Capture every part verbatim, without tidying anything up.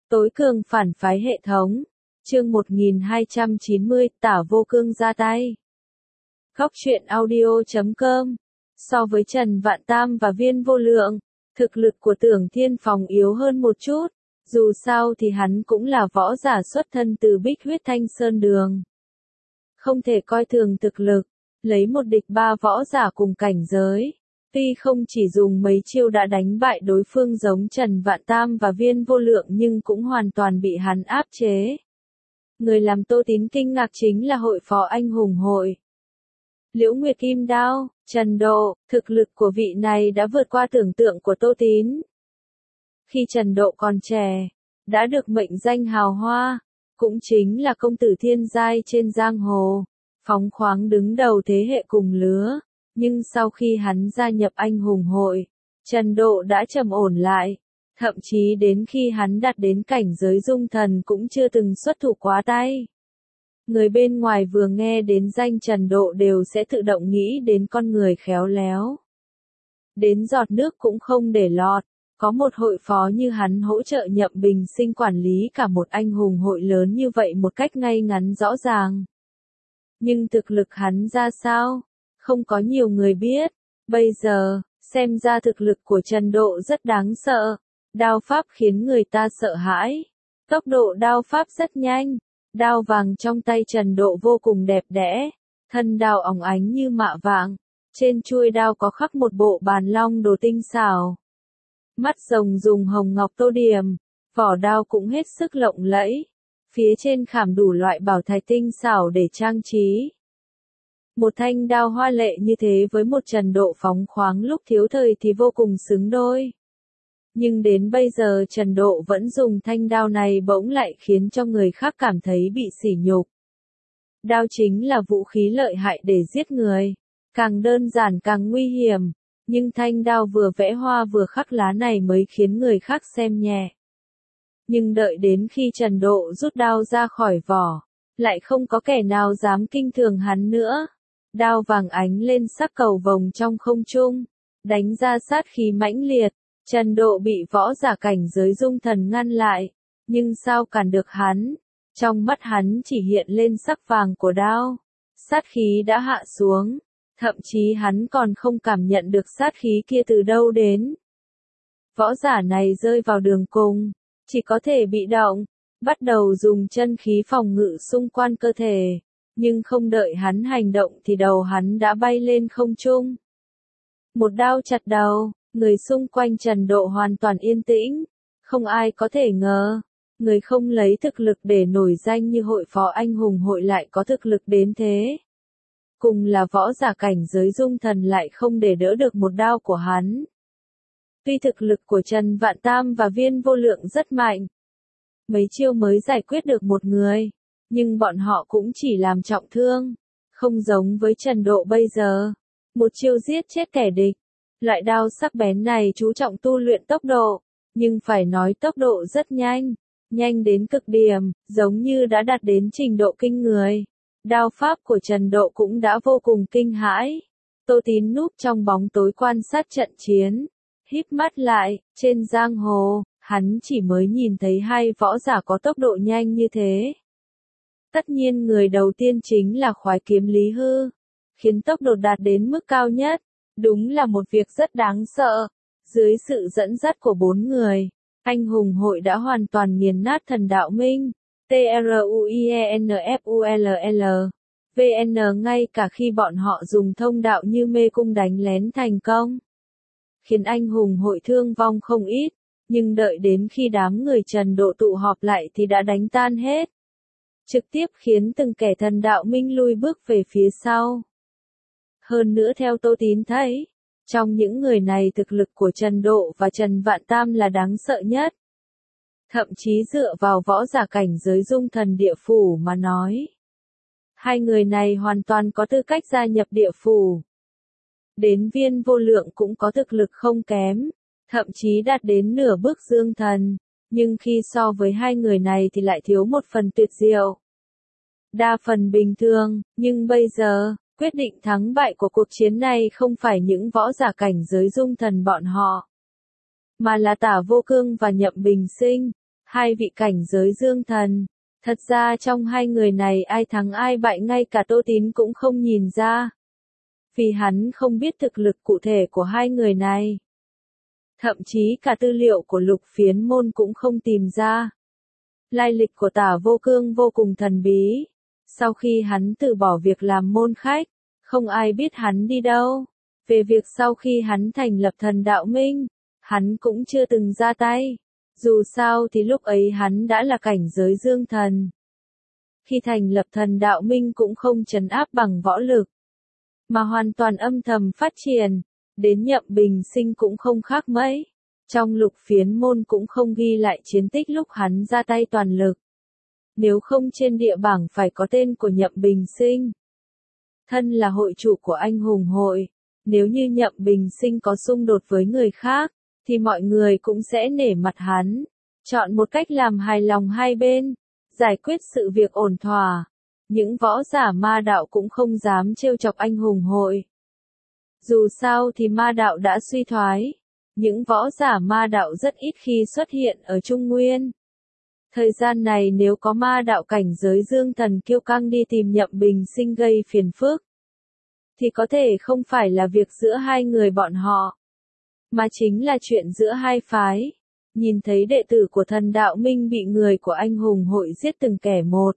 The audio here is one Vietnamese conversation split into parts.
Tối cường phản phái hệ thống. Chương một nghìn hai trăm chín mươi, Tả Vô Cương ra tay. Góc truyện audio chấm com. So với Trần Vạn Tam và Viên Vô Lượng, thực lực của Tưởng Thiên Phong yếu hơn một chút, dù sao thì hắn cũng là võ giả xuất thân từ Bích Huyết Thanh Sơn Đường. Không thể coi thường thực lực, lấy một địch ba võ giả cùng cảnh giới. Tuy không chỉ dùng mấy chiêu đã đánh bại đối phương giống Trần Vạn Tam và Viên Vô Lượng nhưng cũng hoàn toàn bị hắn áp chế. Người làm Tô Tín kinh ngạc chính là hội phó anh hùng hội. Liễu Nguyệt Kim Đao, Trần Độ, thực lực của vị này đã vượt qua tưởng tượng của Tô Tín. Khi Trần Độ còn trẻ, đã được mệnh danh hào hoa, cũng chính là công tử thiên giai trên giang hồ, phóng khoáng đứng đầu thế hệ cùng lứa. Nhưng sau khi hắn gia nhập anh hùng hội, Trần Độ đã trầm ổn lại, thậm chí đến khi hắn đạt đến cảnh giới dung thần cũng chưa từng xuất thủ quá tay. Người bên ngoài vừa nghe đến danh Trần Độ đều sẽ tự động nghĩ đến con người khéo léo. Đến giọt nước cũng không để lọt, có một hội phó như hắn hỗ trợ Nhậm Bình Sinh quản lý cả một anh hùng hội lớn như vậy một cách ngay ngắn rõ ràng. Nhưng thực lực hắn ra sao? Không có nhiều người biết. Bây giờ, xem ra thực lực của Trần Độ rất đáng sợ. Đao pháp khiến người ta sợ hãi. Tốc độ đao pháp rất nhanh. Đao vàng trong tay Trần Độ vô cùng đẹp đẽ. Thân đao óng ánh như mạ vàng. Trên chuôi đao có khắc một bộ bàn long đồ tinh xảo. Mắt rồng dùng hồng ngọc tô điểm. Vỏ đao cũng hết sức lộng lẫy. Phía trên khảm đủ loại bảo thạch tinh xảo để trang trí. Một thanh đao hoa lệ như thế với một Trần Độ phóng khoáng lúc thiếu thời thì vô cùng xứng đôi. Nhưng đến bây giờ Trần Độ vẫn dùng thanh đao này bỗng lại khiến cho người khác cảm thấy bị sỉ nhục. Đao chính là vũ khí lợi hại để giết người. Càng đơn giản càng nguy hiểm. Nhưng thanh đao vừa vẽ hoa vừa khắc lá này mới khiến người khác xem nhẹ. Nhưng đợi đến khi Trần Độ rút đao ra khỏi vỏ, lại không có kẻ nào dám kinh thường hắn nữa. Đao vàng ánh lên sắc cầu vồng trong không trung, đánh ra sát khí mãnh liệt. Trần Độ bị võ giả cảnh giới dung thần ngăn lại, nhưng sao cản được hắn? Trong mắt hắn chỉ hiện lên sắc vàng của đao, sát khí đã hạ xuống, thậm chí hắn còn không cảm nhận được sát khí kia từ đâu đến. Võ giả này rơi vào đường cùng, chỉ có thể bị động, bắt đầu dùng chân khí phòng ngự xung quanh cơ thể. Nhưng không đợi hắn hành động thì đầu hắn đã bay lên không trung. Một đao chặt đầu, người xung quanh Trần Độ hoàn toàn yên tĩnh. Không ai có thể ngờ, người không lấy thực lực để nổi danh như hội phó anh hùng hội lại có thực lực đến thế. Cùng là võ giả cảnh giới dung thần lại không để đỡ được một đao của hắn. Tuy thực lực của Trần Vạn Tam và Viên Vô Lượng rất mạnh, mấy chiêu mới giải quyết được một người. Nhưng bọn họ cũng chỉ làm trọng thương, không giống với Trần Độ bây giờ. Một chiêu giết chết kẻ địch. Loại đao sắc bén này chú trọng tu luyện tốc độ, nhưng phải nói tốc độ rất nhanh, nhanh đến cực điểm, giống như đã đạt đến trình độ kinh người. Đao pháp của Trần Độ cũng đã vô cùng kinh hãi. Tô Tín núp trong bóng tối quan sát trận chiến, híp mắt lại, trên giang hồ, hắn chỉ mới nhìn thấy hai võ giả có tốc độ nhanh như thế. Tất nhiên người đầu tiên chính là khoái kiếm Lý Hư, khiến tốc độ đạt đến mức cao nhất, đúng là một việc rất đáng sợ. Dưới sự dẫn dắt của bốn người, anh hùng hội đã hoàn toàn nghiền nát Thần Đạo Minh, T R U I E N F U L L, V N ngay cả khi bọn họ dùng thông đạo như mê cung đánh lén thành công. Khiến anh hùng hội thương vong không ít, nhưng đợi đến khi đám người Trần Độ tụ họp lại thì đã đánh tan hết. Trực tiếp khiến từng kẻ Thần Đạo Minh lui bước về phía sau. Hơn nữa theo Tô Tín thấy, trong những người này thực lực của Trần Độ và Trần Vạn Tam là đáng sợ nhất. Thậm chí dựa vào võ giả cảnh giới dung thần địa phủ mà nói. Hai người này hoàn toàn có tư cách gia nhập địa phủ. Đến Viên Vô Lượng cũng có thực lực không kém, thậm chí đạt đến nửa bước dương thần. Nhưng khi so với hai người này thì lại thiếu một phần tuyệt diệu. Đa phần bình thường, nhưng bây giờ, quyết định thắng bại của cuộc chiến này không phải những võ giả cảnh giới dung thần bọn họ, mà là Tả Vô Cương và Nhậm Bình Sinh. Hai vị cảnh giới dương thần. Thật ra trong hai người này ai thắng ai bại ngay cả Tô Tín cũng không nhìn ra. Vì hắn không biết thực lực cụ thể của hai người này. Thậm chí cả tư liệu của Lục Phiến Môn cũng không tìm ra. Lai lịch của Tả Vô Cương vô cùng thần bí. Sau khi hắn từ bỏ việc làm môn khách, không ai biết hắn đi đâu. Về việc sau khi hắn thành lập Thần Đạo Minh, hắn cũng chưa từng ra tay. Dù sao thì lúc ấy hắn đã là cảnh giới dương thần. Khi thành lập Thần Đạo Minh cũng không trấn áp bằng võ lực, mà hoàn toàn âm thầm phát triển. Đến Nhậm Bình Sinh cũng không khác mấy. Trong Lục Phiến Môn cũng không ghi lại chiến tích lúc hắn ra tay toàn lực. Nếu không trên địa bảng phải có tên của Nhậm Bình Sinh. Thân là hội chủ của anh hùng hội, nếu như Nhậm Bình Sinh có xung đột với người khác, thì mọi người cũng sẽ nể mặt hắn, chọn một cách làm hài lòng hai bên, giải quyết sự việc ổn thỏa. Những võ giả ma đạo cũng không dám trêu chọc anh hùng hội. Dù sao thì ma đạo đã suy thoái, những võ giả ma đạo rất ít khi xuất hiện ở Trung Nguyên. Thời gian này nếu có ma đạo cảnh giới dương thần kiêu căng đi tìm Nhậm Bình Sinh gây phiền phức, thì có thể không phải là việc giữa hai người bọn họ, mà chính là chuyện giữa hai phái. Nhìn thấy đệ tử của Thần Đạo Minh bị người của anh hùng hội giết từng kẻ một.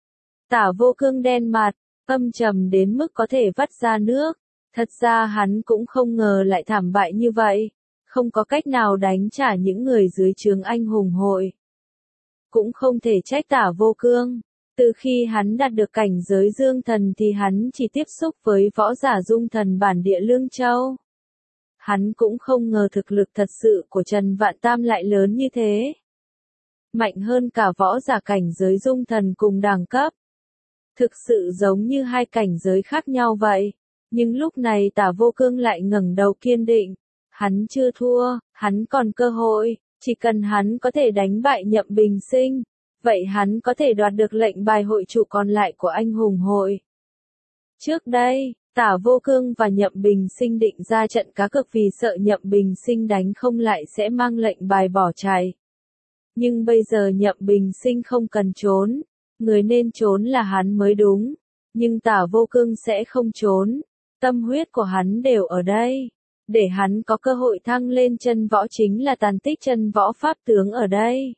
Tả Vô Cương đen mặt, âm trầm đến mức có thể vắt ra nước. Thật ra hắn cũng không ngờ lại thảm bại như vậy, không có cách nào đánh trả những người dưới trướng anh hùng hội. Cũng không thể trách Tả Vô Cương, từ khi hắn đạt được cảnh giới dương thần thì hắn chỉ tiếp xúc với võ giả dung thần bản địa Lương Châu. Hắn cũng không ngờ thực lực thật sự của Trần Vạn Tam lại lớn như thế. Mạnh hơn cả võ giả cảnh giới dung thần cùng đẳng cấp. Thực sự giống như hai cảnh giới khác nhau vậy. Nhưng lúc này Tả Vô Cương lại ngẩng đầu kiên định. Hắn chưa thua, hắn còn cơ hội, chỉ cần hắn có thể đánh bại Nhậm Bình Sinh, vậy hắn có thể đoạt được lệnh bài hội chủ còn lại của anh hùng hội. Trước đây, Tả Vô Cương và Nhậm Bình Sinh định ra trận cá cược vì sợ Nhậm Bình Sinh đánh không lại sẽ mang lệnh bài bỏ chạy. Nhưng bây giờ Nhậm Bình Sinh không cần trốn, người nên trốn là hắn mới đúng, nhưng Tả Vô Cương sẽ không trốn. Tâm huyết của hắn đều ở đây, để hắn có cơ hội thăng lên chân võ chính là tàn tích chân võ pháp tướng ở đây.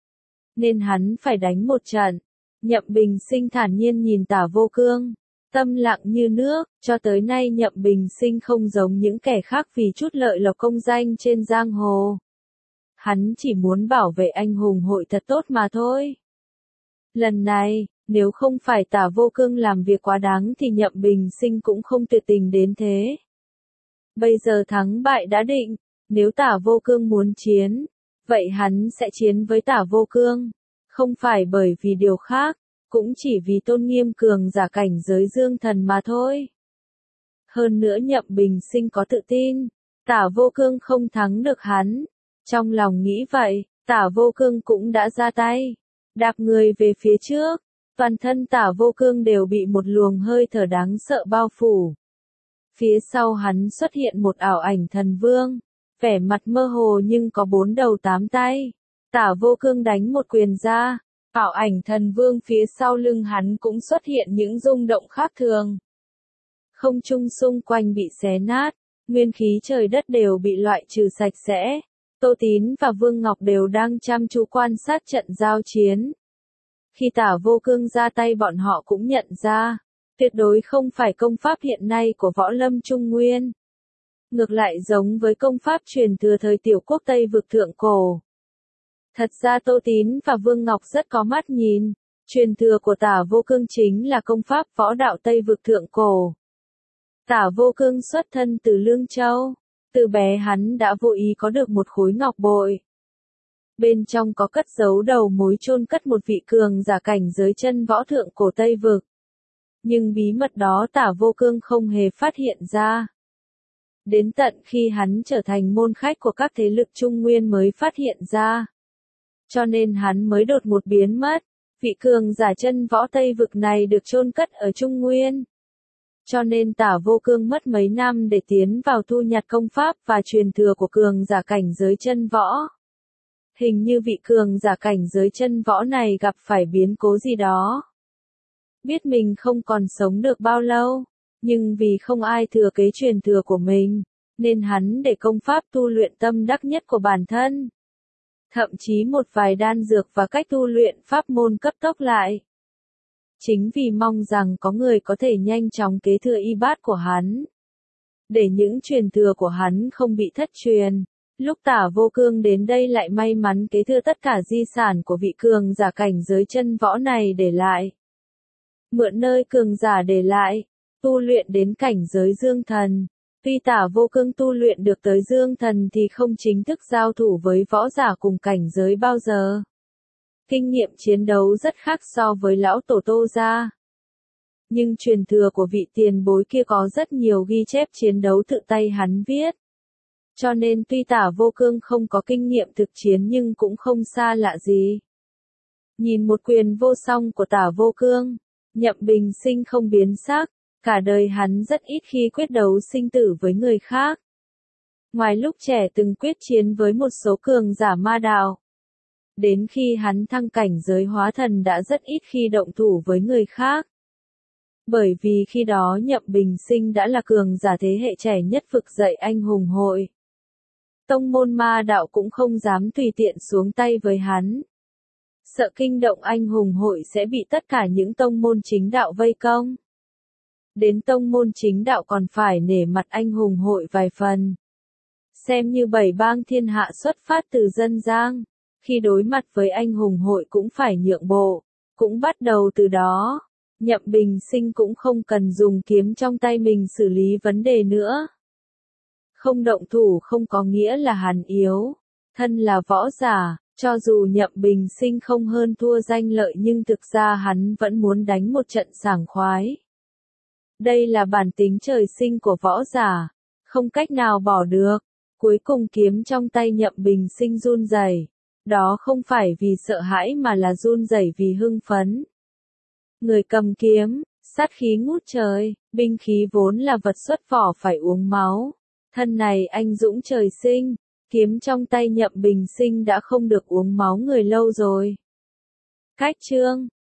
Nên hắn phải đánh một trận. Nhậm Bình Sinh thản nhiên nhìn Tả Vô Cương, tâm lặng như nước, cho tới nay Nhậm Bình Sinh không giống những kẻ khác vì chút lợi lộc công danh trên giang hồ. Hắn chỉ muốn bảo vệ anh hùng hội thật tốt mà thôi. Lần này, nếu không phải Tả Vô Cương làm việc quá đáng thì Nhậm Bình Sinh cũng không tuyệt tình đến thế. Bây giờ thắng bại đã định, nếu Tả Vô Cương muốn chiến, vậy hắn sẽ chiến với Tả Vô Cương. Không phải bởi vì điều khác, cũng chỉ vì tôn nghiêm cường giả cảnh giới dương thần mà thôi. Hơn nữa Nhậm Bình Sinh có tự tin, Tả Vô Cương không thắng được hắn. Trong lòng nghĩ vậy, Tả Vô Cương cũng đã ra tay, đạp người về phía trước. Toàn thân Tả Vô Cương đều bị một luồng hơi thở đáng sợ bao phủ. Phía sau hắn xuất hiện một ảo ảnh thần vương, vẻ mặt mơ hồ nhưng có bốn đầu tám tay. Tả Vô Cương đánh một quyền ra, ảo ảnh thần vương phía sau lưng hắn cũng xuất hiện những rung động khác thường. Không trung xung quanh bị xé nát, nguyên khí trời đất đều bị loại trừ sạch sẽ. Tô Tín và Vương Ngọc đều đang chăm chú quan sát trận giao chiến. Khi Tả Vô Cương ra tay bọn họ cũng nhận ra, tuyệt đối không phải công pháp hiện nay của võ lâm Trung Nguyên. Ngược lại giống với công pháp truyền thừa thời tiểu quốc Tây vực thượng cổ. Thật ra Tô Tín và Vương Ngọc rất có mắt nhìn, truyền thừa của Tả Vô Cương chính là công pháp võ đạo Tây vực thượng cổ. Tả Vô Cương xuất thân từ Lương Châu, từ bé hắn đã vô ý có được một khối ngọc bội. Bên trong có cất giấu đầu mối chôn cất một vị cường giả cảnh giới chân võ thượng cổ Tây vực. Nhưng bí mật đó Tả Vô Cương không hề phát hiện ra. Đến tận khi hắn trở thành môn khách của các thế lực Trung Nguyên mới phát hiện ra. Cho nên hắn mới đột ngột biến mất. Vị cường giả chân võ Tây vực này được chôn cất ở Trung Nguyên. Cho nên Tả Vô Cương mất mấy năm để tiến vào thu nhặt công pháp và truyền thừa của cường giả cảnh giới chân võ. Hình như vị cường giả cảnh giới chân võ này gặp phải biến cố gì đó. Biết mình không còn sống được bao lâu, nhưng vì không ai thừa kế truyền thừa của mình, nên hắn để công pháp tu luyện tâm đắc nhất của bản thân. Thậm chí một vài đan dược và cách tu luyện pháp môn cấp tốc lại. Chính vì mong rằng có người có thể nhanh chóng kế thừa y bát của hắn. Để những truyền thừa của hắn không bị thất truyền, lúc Tả Vô Cương đến đây lại may mắn kế thừa tất cả di sản của vị cường giả cảnh giới chân võ này để lại. Mượn nơi cường giả để lại, tu luyện đến cảnh giới dương thần. Tuy Tả Vô Cương tu luyện được tới dương thần thì không chính thức giao thủ với võ giả cùng cảnh giới bao giờ. Kinh nghiệm chiến đấu rất khác so với lão tổ Tô gia. Nhưng truyền thừa của vị tiền bối kia có rất nhiều ghi chép chiến đấu tự tay hắn viết. Cho nên tuy Tả Vô Cương không có kinh nghiệm thực chiến nhưng cũng không xa lạ gì. Nhìn một quyền vô song của Tả Vô Cương, Nhậm Bình Sinh không biến sắc, cả đời hắn rất ít khi quyết đấu sinh tử với người khác. Ngoài lúc trẻ từng quyết chiến với một số cường giả ma đạo. Đến khi hắn thăng cảnh giới hóa thần đã rất ít khi động thủ với người khác. Bởi vì khi đó Nhậm Bình Sinh đã là cường giả thế hệ trẻ nhất vực dậy anh hùng hội. Tông môn ma đạo cũng không dám tùy tiện xuống tay với hắn. Sợ kinh động anh hùng hội sẽ bị tất cả những tông môn chính đạo vây công. Đến tông môn chính đạo còn phải nể mặt anh hùng hội vài phần. Xem như bảy bang thiên hạ xuất phát từ dân gian, khi đối mặt với anh hùng hội cũng phải nhượng bộ. Cũng bắt đầu từ đó, Nhậm Bình Sinh cũng không cần dùng kiếm trong tay mình xử lý vấn đề nữa. Không động thủ không có nghĩa là hắn yếu. Thân là võ giả, cho dù Nhậm Bình Sinh không hơn thua danh lợi nhưng thực ra hắn vẫn muốn đánh một trận sảng khoái. Đây là bản tính trời sinh của võ giả, không cách nào bỏ được. Cuối cùng kiếm trong tay Nhậm Bình Sinh run rẩy. Đó không phải vì sợ hãi mà là run rẩy vì hưng phấn. Người cầm kiếm, sát khí ngút trời, binh khí vốn là vật xuất vỏ phải uống máu. Thân này anh dũng trời sinh, kiếm trong tay Nhậm Bình Sinh đã không được uống máu người lâu rồi. Cách chương